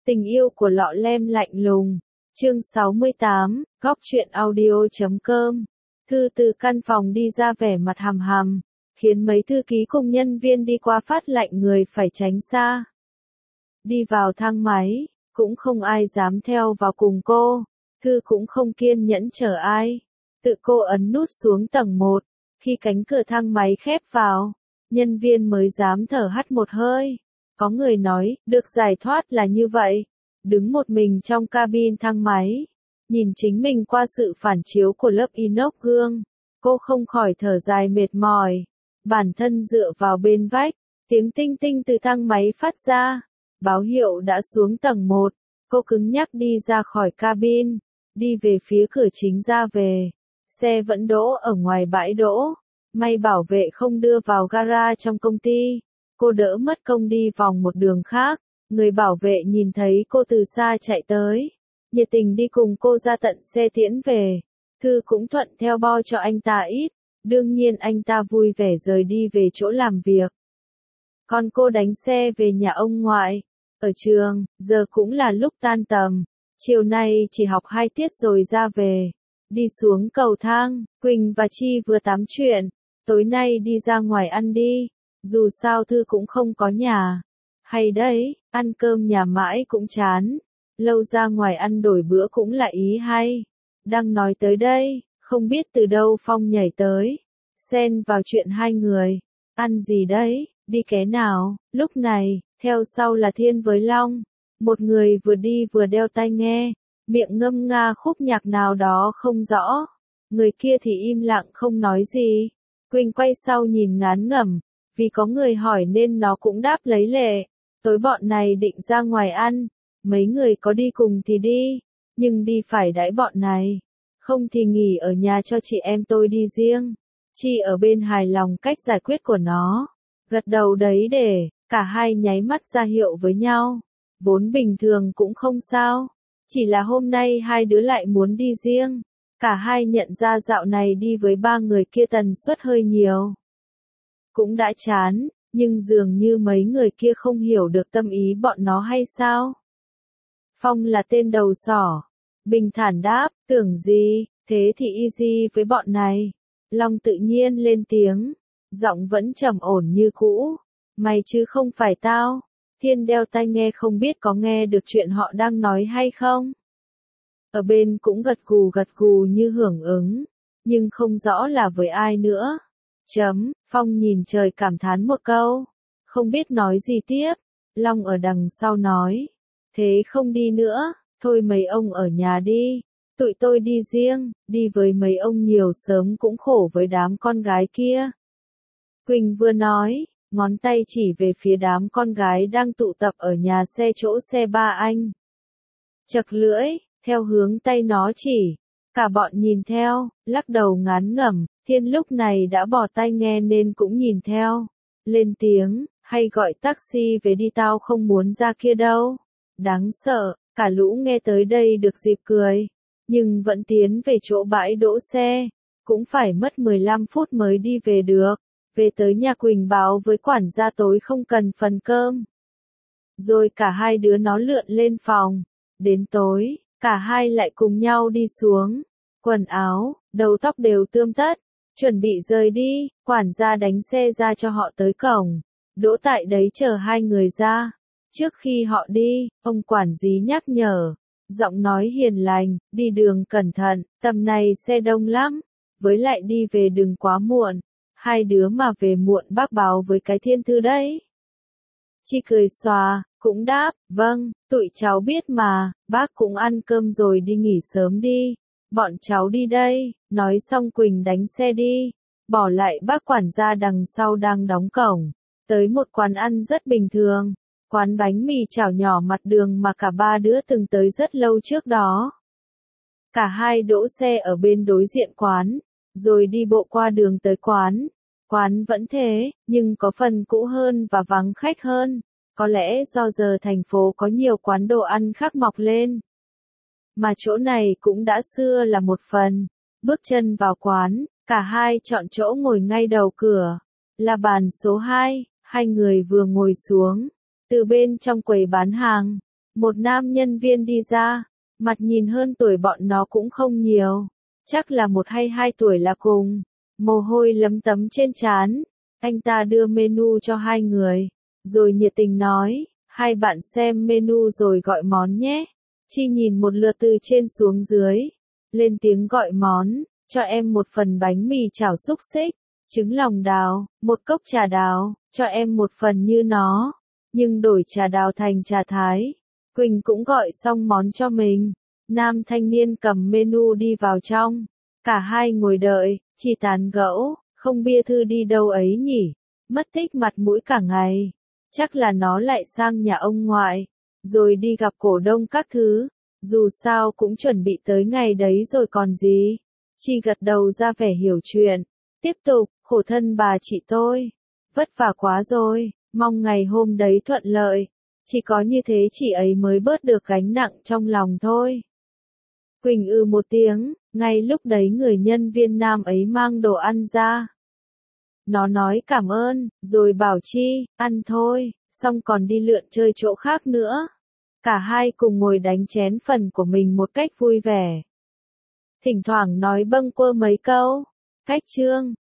Tình yêu của lọ lem lạnh lùng. Chương 68, góc truyện audio.com. Thư từ căn phòng đi ra vẻ mặt hằm hằm, khiến mấy thư ký cùng nhân viên đi qua phát lạnh người phải tránh xa. Đi vào thang máy, cũng không ai dám theo vào cùng cô. Thư cũng không kiên nhẫn chờ ai. Tự cô ấn nút xuống tầng 1. Khi cánh cửa thang máy khép vào, nhân viên mới dám thở hắt một hơi. Có người nói, được giải thoát là như vậy. Đứng một mình trong cabin thang máy, nhìn chính mình qua sự phản chiếu của lớp inox gương, cô không khỏi thở dài mệt mỏi. Bản thân dựa vào bên vách, tiếng tinh tinh từ thang máy phát ra, báo hiệu đã xuống tầng 1. Cô cứng nhắc đi ra khỏi cabin, đi về phía cửa chính ra về. Xe vẫn đỗ ở ngoài bãi đỗ, may bảo vệ không đưa vào gara trong công ty. Cô đỡ mất công đi vòng một đường khác. Người bảo vệ nhìn thấy cô từ xa chạy tới, nhiệt tình đi cùng cô ra tận xe tiễn về. Thư cũng thuận theo bo cho anh ta ít, đương nhiên anh ta vui vẻ rời đi về chỗ làm việc. Còn cô đánh xe về nhà ông ngoại. Ở trường, giờ cũng là lúc tan tầm, chiều nay chỉ học 2 tiết rồi ra về. Đi xuống cầu thang, Quỳnh và Chi vừa tám chuyện, tối nay đi ra ngoài ăn đi, dù sao Thư cũng không có nhà. Hay đấy, ăn cơm nhà mãi cũng chán, lâu ra ngoài ăn đổi bữa cũng là ý hay. Đang nói tới đây, không biết từ đâu Phong nhảy tới, xen vào chuyện hai người. Ăn gì đấy, đi ké nào? Lúc này, theo sau là Thiên với Long. Một người vừa đi vừa đeo tai nghe, miệng ngâm nga khúc nhạc nào đó không rõ. Người kia thì im lặng không nói gì. Quỳnh quay sau nhìn ngán ngẩm, vì có người hỏi nên nó cũng đáp lấy lệ. Tối bọn này định ra ngoài ăn, mấy người có đi cùng thì đi, nhưng đi phải đãi bọn này, không thì nghỉ ở nhà cho chị em tôi đi riêng. Chi ở bên hài lòng cách giải quyết của nó, gật đầu đấy để, cả hai nháy mắt ra hiệu với nhau. Vốn bình thường cũng không sao, chỉ là hôm nay hai đứa lại muốn đi riêng. Cả hai nhận ra dạo này đi với ba người kia tần suất hơi nhiều. Cũng đã chán. Nhưng dường như mấy người kia không hiểu được tâm ý bọn nó hay sao? Phong là tên đầu sỏ. Bình thản đáp, tưởng gì, thế thì easy với bọn này. Long tự nhiên lên tiếng, giọng vẫn trầm ổn như cũ. Mày chứ không phải tao. Thiên đeo tai nghe không biết có nghe được chuyện họ đang nói hay không? Ở bên cũng gật gù như hưởng ứng, nhưng không rõ là với ai nữa. Phong nhìn trời cảm thán một câu, không biết nói gì tiếp. Long ở đằng sau nói, thế không đi nữa, thôi mấy ông ở nhà đi, tụi tôi đi riêng, đi với mấy ông nhiều sớm cũng khổ với đám con gái kia. Quỳnh vừa nói, ngón tay chỉ về phía đám con gái đang tụ tập ở nhà xe chỗ xe ba anh. Chật lưỡi, theo hướng tay nó chỉ. Cả bọn nhìn theo, lắc đầu ngán ngẩm. Thiên lúc này đã bỏ tai nghe nên cũng nhìn theo. Lên tiếng, hay gọi taxi về đi, tao không muốn ra kia đâu. Đáng sợ, cả lũ nghe tới đây được dịp cười. Nhưng vẫn tiến về chỗ bãi đỗ xe. Cũng phải mất 15 phút mới đi về được. Về tới nhà Quỳnh báo với quản gia tối không cần phần cơm. Rồi cả hai đứa nó lượn lên phòng. Đến tối, cả hai lại cùng nhau đi xuống. Quần áo, đầu tóc đều tươm tất. Chuẩn bị rời đi, quản gia đánh xe ra cho họ tới cổng, đỗ tại đấy chờ hai người ra. Trước khi họ đi, ông quản lý nhắc nhở, giọng nói hiền lành, đi đường cẩn thận, tầm này xe đông lắm, với lại đi về đừng quá muộn, hai đứa mà về muộn bác báo với cái Thiên Thư đấy. Chi cười xòa, cũng đáp, vâng, tụi cháu biết mà, bác cũng ăn cơm rồi đi nghỉ sớm đi. Bọn cháu đi đây, nói xong Quỳnh đánh xe đi, bỏ lại bác quản gia đằng sau đang đóng cổng, tới một quán ăn rất bình thường, quán bánh mì chảo nhỏ mặt đường mà cả ba đứa từng tới rất lâu trước đó. Cả hai đỗ xe ở bên đối diện quán, rồi đi bộ qua đường tới quán. Quán vẫn thế, nhưng có phần cũ hơn và vắng khách hơn, có lẽ do giờ thành phố có nhiều quán đồ ăn khác mọc lên. Mà chỗ này cũng đã xưa là một phần. Bước chân vào quán, cả hai chọn chỗ ngồi ngay đầu cửa, là bàn số 2, hai người vừa ngồi xuống. Từ bên trong quầy bán hàng, Một nam nhân viên đi ra, mặt nhìn hơn tuổi bọn nó cũng không nhiều, chắc là 1 hay 2 tuổi là cùng, mồ hôi lấm tấm trên trán. Anh ta đưa menu cho hai người, rồi nhiệt tình nói, hai bạn xem menu rồi gọi món nhé. Chi nhìn một lượt từ trên xuống dưới, lên tiếng gọi món, cho em một phần bánh mì chảo xúc xích, trứng lòng đào, một cốc trà đào, cho em một phần như nó, nhưng đổi trà đào thành trà thái. Quỳnh cũng gọi xong món cho mình. Nam thanh niên cầm menu đi vào trong. Cả hai ngồi đợi, chỉ tán gẫu, không bia thư đi đâu ấy nhỉ. Mất tích mặt mũi cả ngày. Chắc là nó lại sang nhà ông ngoại, rồi đi gặp cổ đông các thứ. Dù sao cũng chuẩn bị tới ngày đấy rồi còn gì. Chi gật đầu ra vẻ hiểu chuyện. Tiếp tục, khổ thân bà chị tôi. Vất vả quá rồi, mong ngày hôm đấy thuận lợi. Chỉ có như thế chị ấy mới bớt được gánh nặng trong lòng thôi. Quỳnh một tiếng, ngay lúc đấy người nhân viên nam ấy mang đồ ăn ra. Nó nói cảm ơn, rồi bảo Chi, ăn thôi, xong còn đi lượn chơi chỗ khác nữa. Cả hai cùng ngồi đánh chén phần của mình một cách vui vẻ. Thỉnh thoảng nói bâng quơ mấy câu. Cách chương